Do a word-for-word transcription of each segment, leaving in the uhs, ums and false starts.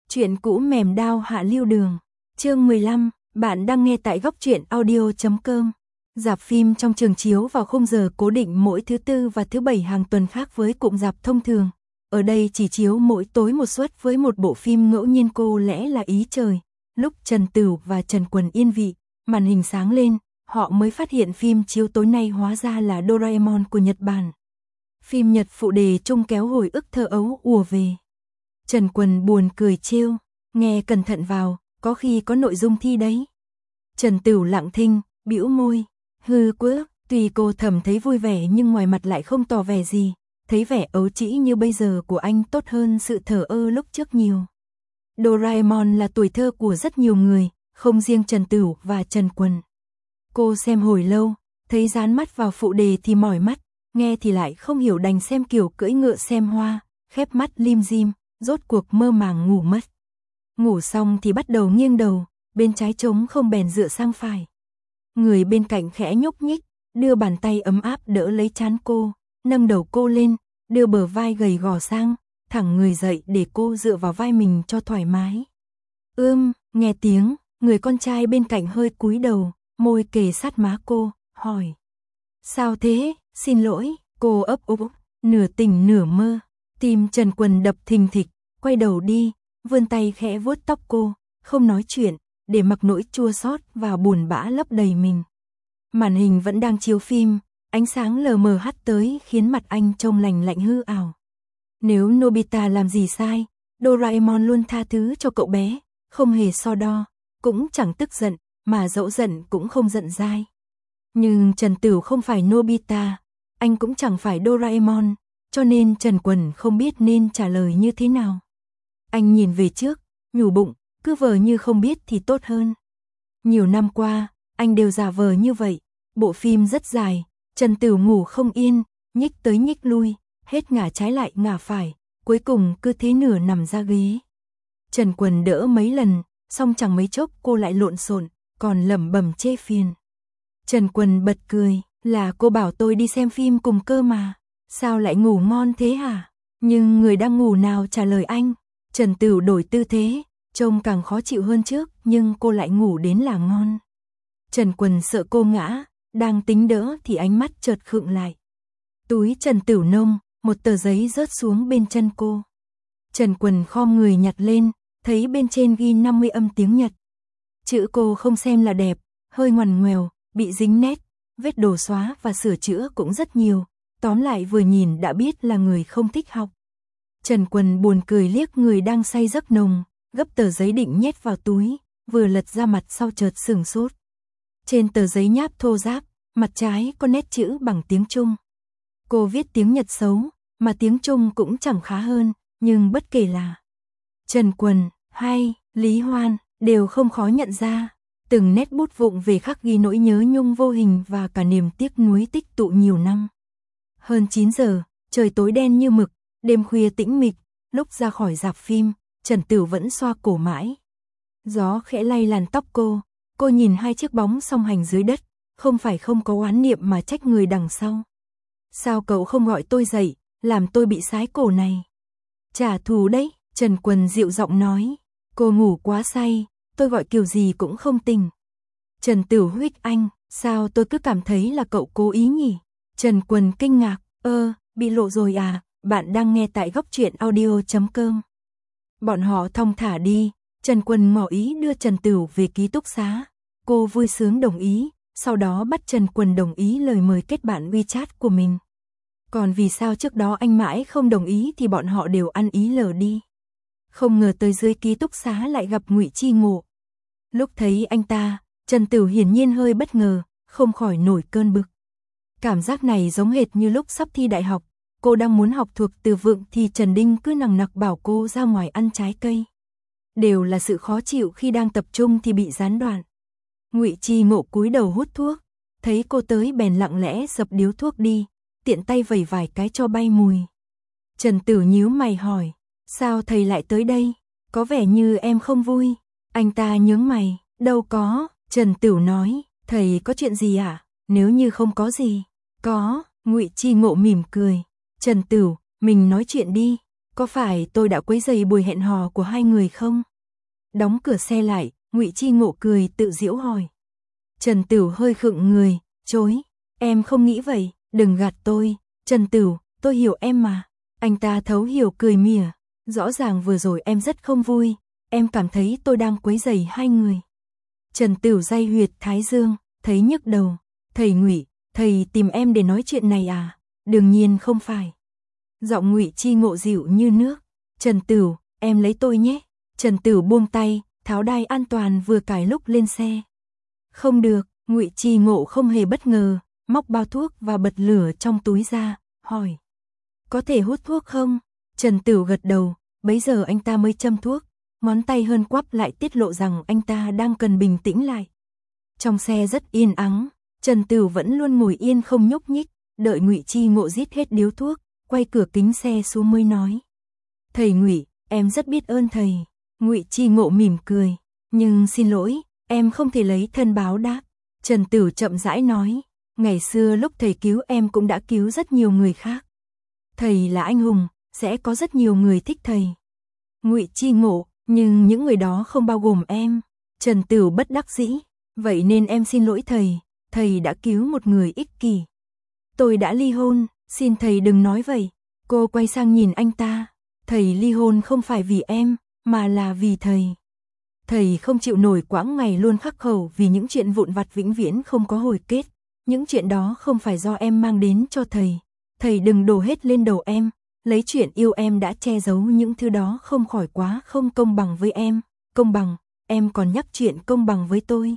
Chuyện cũ mềm đao hạ lưu đường. Chương mười lăm, bạn đang nghe tại góc truyện audio chấm com. Rạp phim trong trường chiếu vào khung giờ cố định mỗi thứ tư và thứ bảy hàng tuần, khác với cụm rạp thông thường. Ở đây chỉ chiếu mỗi tối một suất với một bộ phim ngẫu nhiên. Cô lẽ là ý trời. Lúc Trần Tửu và Trần Quần yên vị, màn hình sáng lên, họ mới phát hiện phim chiếu tối nay hóa ra là Doraemon của Nhật Bản. Phim Nhật phụ đề chung kéo hồi ức thơ ấu ùa về. Trần Quần buồn cười trêu, nghe cẩn thận vào, có khi có nội dung thi đấy. Trần Tửu lặng thinh, bĩu môi, hư quỡ, tuy cô thầm thấy vui vẻ nhưng ngoài mặt lại không tỏ vẻ gì, thấy vẻ ấu trĩ như bây giờ của anh tốt hơn sự thờ ơ lúc trước nhiều. Doraemon là tuổi thơ của rất nhiều người, không riêng Trần Tửu và Trần Quần. Cô xem hồi lâu, thấy dán mắt vào phụ đề thì mỏi mắt, nghe thì lại không hiểu, đành xem kiểu cưỡi ngựa xem hoa, khép mắt lim dim, rốt cuộc mơ màng ngủ mất. Ngủ xong thì bắt đầu nghiêng đầu, bên trái trống không bèn dựa sang phải. Người bên cạnh khẽ nhúc nhích, đưa bàn tay ấm áp đỡ lấy trán cô, nâng đầu cô lên, đưa bờ vai gầy gò sang, thẳng người dậy để cô dựa vào vai mình cho thoải mái. Ưm, nghe tiếng, người con trai bên cạnh hơi cúi đầu, môi kề sát má cô, hỏi. Sao thế, xin lỗi, cô ấp úng, nửa tỉnh nửa mơ. Tim Trần Quần đập thình thịch, quay đầu đi, vươn tay khẽ vuốt tóc cô, không nói chuyện, để mặc nỗi chua xót và buồn bã lấp đầy mình. Màn hình vẫn đang chiếu phim, ánh sáng lờ mờ hắt tới khiến mặt anh trông lành lạnh hư ảo. Nếu Nobita làm gì sai, Doraemon luôn tha thứ cho cậu bé, không hề so đo, cũng chẳng tức giận, mà dẫu giận cũng không giận dai. Nhưng Trần Tửu không phải Nobita, anh cũng chẳng phải Doraemon, cho nên Trần Quần không biết nên trả lời như thế nào. Anh nhìn về trước, nhủ bụng, cứ vờ như không biết thì tốt hơn. Nhiều năm qua, anh đều giả vờ như vậy. Bộ phim rất dài, Trần Tửu ngủ không yên, nhích tới nhích lui, hết ngả trái lại ngả phải, cuối cùng cứ thế nửa nằm ra ghế. Trần Quần đỡ mấy lần, xong chẳng mấy chốc cô lại lộn xộn, còn lẩm bẩm chê phiền. Trần Quần bật cười, là cô bảo tôi đi xem phim cùng cơ mà, sao lại ngủ ngon thế hả? Nhưng người đang ngủ nào trả lời anh. Trần Tửu đổi tư thế, trông càng khó chịu hơn trước, nhưng cô lại ngủ đến là ngon. Trần Quần sợ cô ngã, đang tính đỡ thì ánh mắt chợt khựng lại. Túi Trần Tửu nông, một tờ giấy rớt xuống bên chân cô. Trần Quần khom người nhặt lên, thấy bên trên ghi năm mươi âm tiếng Nhật. Chữ cô không xem là đẹp, hơi ngoằn ngoèo, bị dính nét, vết đồ xóa và sửa chữa cũng rất nhiều. Tóm lại vừa nhìn đã biết là người không thích học. Trần Quần buồn cười liếc người đang say giấc nồng, gấp tờ giấy định nhét vào túi, vừa lật ra mặt sau chợt sửng sốt. Trên tờ giấy nháp thô ráp, mặt trái có nét chữ bằng tiếng Trung. Cô viết tiếng Nhật xấu, mà tiếng Trung cũng chẳng khá hơn, nhưng bất kể là Trần Quần hay Lý Hoan đều không khó nhận ra. Từng nét bút vụng về khắc ghi nỗi nhớ nhung vô hình và cả niềm tiếc nuối tích tụ nhiều năm. Hơn chín giờ, trời tối đen như mực, đêm khuya tĩnh mịch, lúc ra khỏi rạp phim, Trần Tửu vẫn xoa cổ mãi. Gió khẽ lay làn tóc cô, cô nhìn hai chiếc bóng song hành dưới đất, không phải không có oán niệm mà trách người đằng sau. Sao cậu không gọi tôi dậy, làm tôi bị sái cổ này? Trả thù đấy, Trần Quần dịu giọng nói, cô ngủ quá say, tôi gọi kiểu gì cũng không tỉnh. Trần Tửu huých anh, sao tôi cứ cảm thấy là cậu cố ý nhỉ? Trần Quần kinh ngạc, ơ, bị lộ rồi à, bạn đang nghe tại góc truyện audio chấm com. Bọn họ thong thả đi, Trần Quần ngỏ ý đưa Trần Tửu về ký túc xá. Cô vui sướng đồng ý, sau đó bắt Trần Quần đồng ý lời mời kết bạn WeChat của mình. Còn vì sao trước đó anh mãi không đồng ý thì bọn họ đều ăn ý lờ đi. Không ngờ tới dưới ký túc xá lại gặp Ngụy Chi Ngộ. Lúc thấy anh ta, Trần Tửu hiển nhiên hơi bất ngờ, không khỏi nổi cơn bực. Cảm giác này giống hệt như lúc sắp thi đại học, cô đang muốn học thuộc từ vựng thì Trần Đinh cứ nằng nặc bảo cô ra ngoài ăn trái cây. Đều là sự khó chịu khi đang tập trung thì bị gián đoạn. Ngụy Chi Ngộ cúi đầu hút thuốc, thấy cô tới bèn lặng lẽ dập điếu thuốc đi, tiện tay vẩy vài cái cho bay mùi. Trần Tửu nhíu mày hỏi, sao thầy lại tới đây? Có vẻ như em không vui. Anh ta nhướng mày, đâu có. Trần Tửu nói, thầy có chuyện gì à? Nếu như không có gì. Có, Ngụy Chi Ngộ mỉm cười. Trần Tửu, mình nói chuyện đi. có phải tôi đã quấy rầy buổi hẹn hò của hai người không? Đóng cửa xe lại, Ngụy Chi Ngộ cười tự giễu hỏi. Trần Tửu hơi khựng người, chối, em không nghĩ vậy, đừng gạt tôi, Trần Tửu, tôi hiểu em mà. Anh ta thấu hiểu cười mỉa, rõ ràng vừa rồi em rất không vui, em cảm thấy tôi đang quấy rầy hai người. Trần Tửu day huyệt thái dương, thấy nhức đầu, thầy Ngụy, thầy tìm em để nói chuyện này à? Đương nhiên không phải. Giọng Ngụy Chi Ngộ dịu như nước, Trần Tửu, em lấy tôi nhé. Trần Tửu buông tay, tháo đai an toàn vừa cài lúc lên xe. Không được, Ngụy Chi Ngộ không hề bất ngờ, móc bao thuốc và bật lửa trong túi ra, hỏi. Có thể hút thuốc không? Trần Tửu gật đầu, bấy giờ anh ta mới châm thuốc, ngón tay hơn quắp lại tiết lộ rằng anh ta đang cần bình tĩnh lại. Trong xe rất yên ắng, Trần Tửu vẫn luôn ngồi yên không nhúc nhích, đợi Ngụy Chi Ngộ rít hết điếu thuốc, quay cửa kính xe xuống mới nói. Thầy Ngụy, em rất biết ơn thầy. Ngụy Chi Ngộ mỉm cười, nhưng xin lỗi, em không thể lấy thân báo đáp. Trần Tửu chậm rãi nói, ngày xưa lúc thầy cứu em cũng đã cứu rất nhiều người khác. Thầy là anh hùng, sẽ có rất nhiều người thích thầy. Ngụy Chi Ngộ, nhưng những người đó không bao gồm em. Trần Tửu bất đắc dĩ, vậy nên em xin lỗi thầy, thầy đã cứu một người ích kỷ. Tôi đã ly hôn, xin thầy đừng nói vậy. Cô quay sang nhìn anh ta, thầy ly hôn không phải vì em, mà là vì thầy. Thầy không chịu nổi quãng ngày luôn khắc khẩu vì những chuyện vụn vặt vĩnh viễn không có hồi kết. Những chuyện đó không phải do em mang đến cho thầy. Thầy đừng đổ hết lên đầu em, lấy chuyện yêu em đã che giấu những thứ đó không khỏi quá không công bằng với em. Công bằng, em còn nhắc chuyện công bằng với tôi.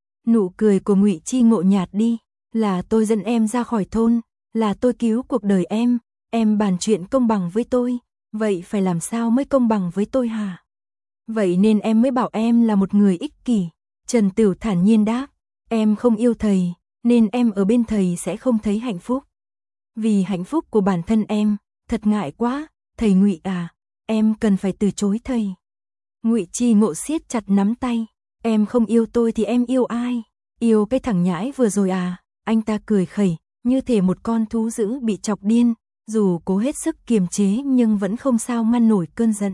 Nụ cười của Ngụy Chi Ngộ nhạt đi, là tôi dẫn em ra khỏi thôn, là tôi cứu cuộc đời em, em bàn chuyện công bằng với tôi, vậy phải làm sao mới công bằng với tôi hả? Vậy nên em mới bảo em là một người ích kỷ. Trần Tửu thản nhiên đáp, em không yêu thầy, nên em ở bên thầy sẽ không thấy hạnh phúc. Vì hạnh phúc của bản thân em, thật ngại quá, thầy Ngụy à, em cần phải từ chối thầy. Ngụy Chi Ngộ siết chặt nắm tay, em không yêu tôi thì em yêu ai? Yêu cái thằng nhãi vừa rồi à? Anh ta cười khẩy, như thể một con thú dữ bị chọc điên, dù cố hết sức kiềm chế nhưng vẫn không sao ngăn nổi cơn giận.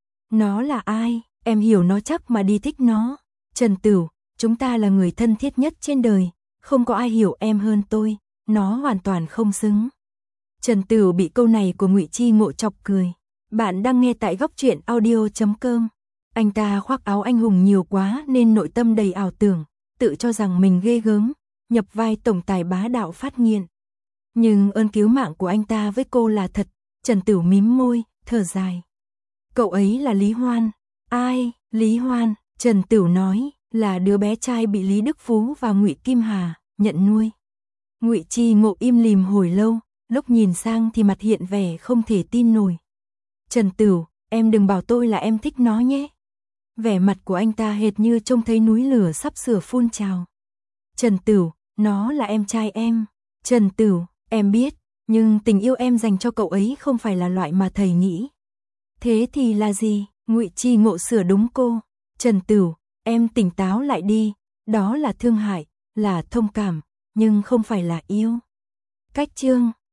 Nó là ai? Em hiểu nó chắc mà đi thích nó. Trần Tửu, chúng ta là người thân thiết nhất trên đời, không có ai hiểu em hơn tôi, nó hoàn toàn không xứng. Trần Tửu bị câu này của Ngụy Chi Ngộ chọc cười. Bạn đang nghe tại góc truyện audio chấm com. Anh ta khoác áo anh hùng nhiều quá nên nội tâm đầy ảo tưởng, tự cho rằng mình ghê gớm, nhập vai tổng tài bá đạo phát nghiện. Nhưng ơn cứu mạng của anh ta với cô là thật. Trần Tửu mím môi, thở dài. Cậu ấy là Lý Hoan. Ai? Lý Hoan? Trần Tửu nói, là đứa bé trai bị Lý Đức Phú và Ngụy Kim Hà nhận nuôi. Ngụy Chi Ngộ im lìm hồi lâu, lúc nhìn sang thì mặt hiện vẻ không thể tin nổi. Trần Tửu, em đừng bảo tôi là em thích nó nhé. Vẻ mặt của anh ta hệt như trông thấy núi lửa sắp sửa phun trào. Trần Tửu, nó là em trai em. Trần Tửu, em biết, nhưng tình yêu em dành cho cậu ấy không phải là loại mà thầy nghĩ. Thế thì là gì? Ngụy Chi Ngộ sửa đúng cô. Trần Tửu, em tỉnh táo lại đi, đó là thương hại, là thông cảm, nhưng không phải là yêu. Cách chương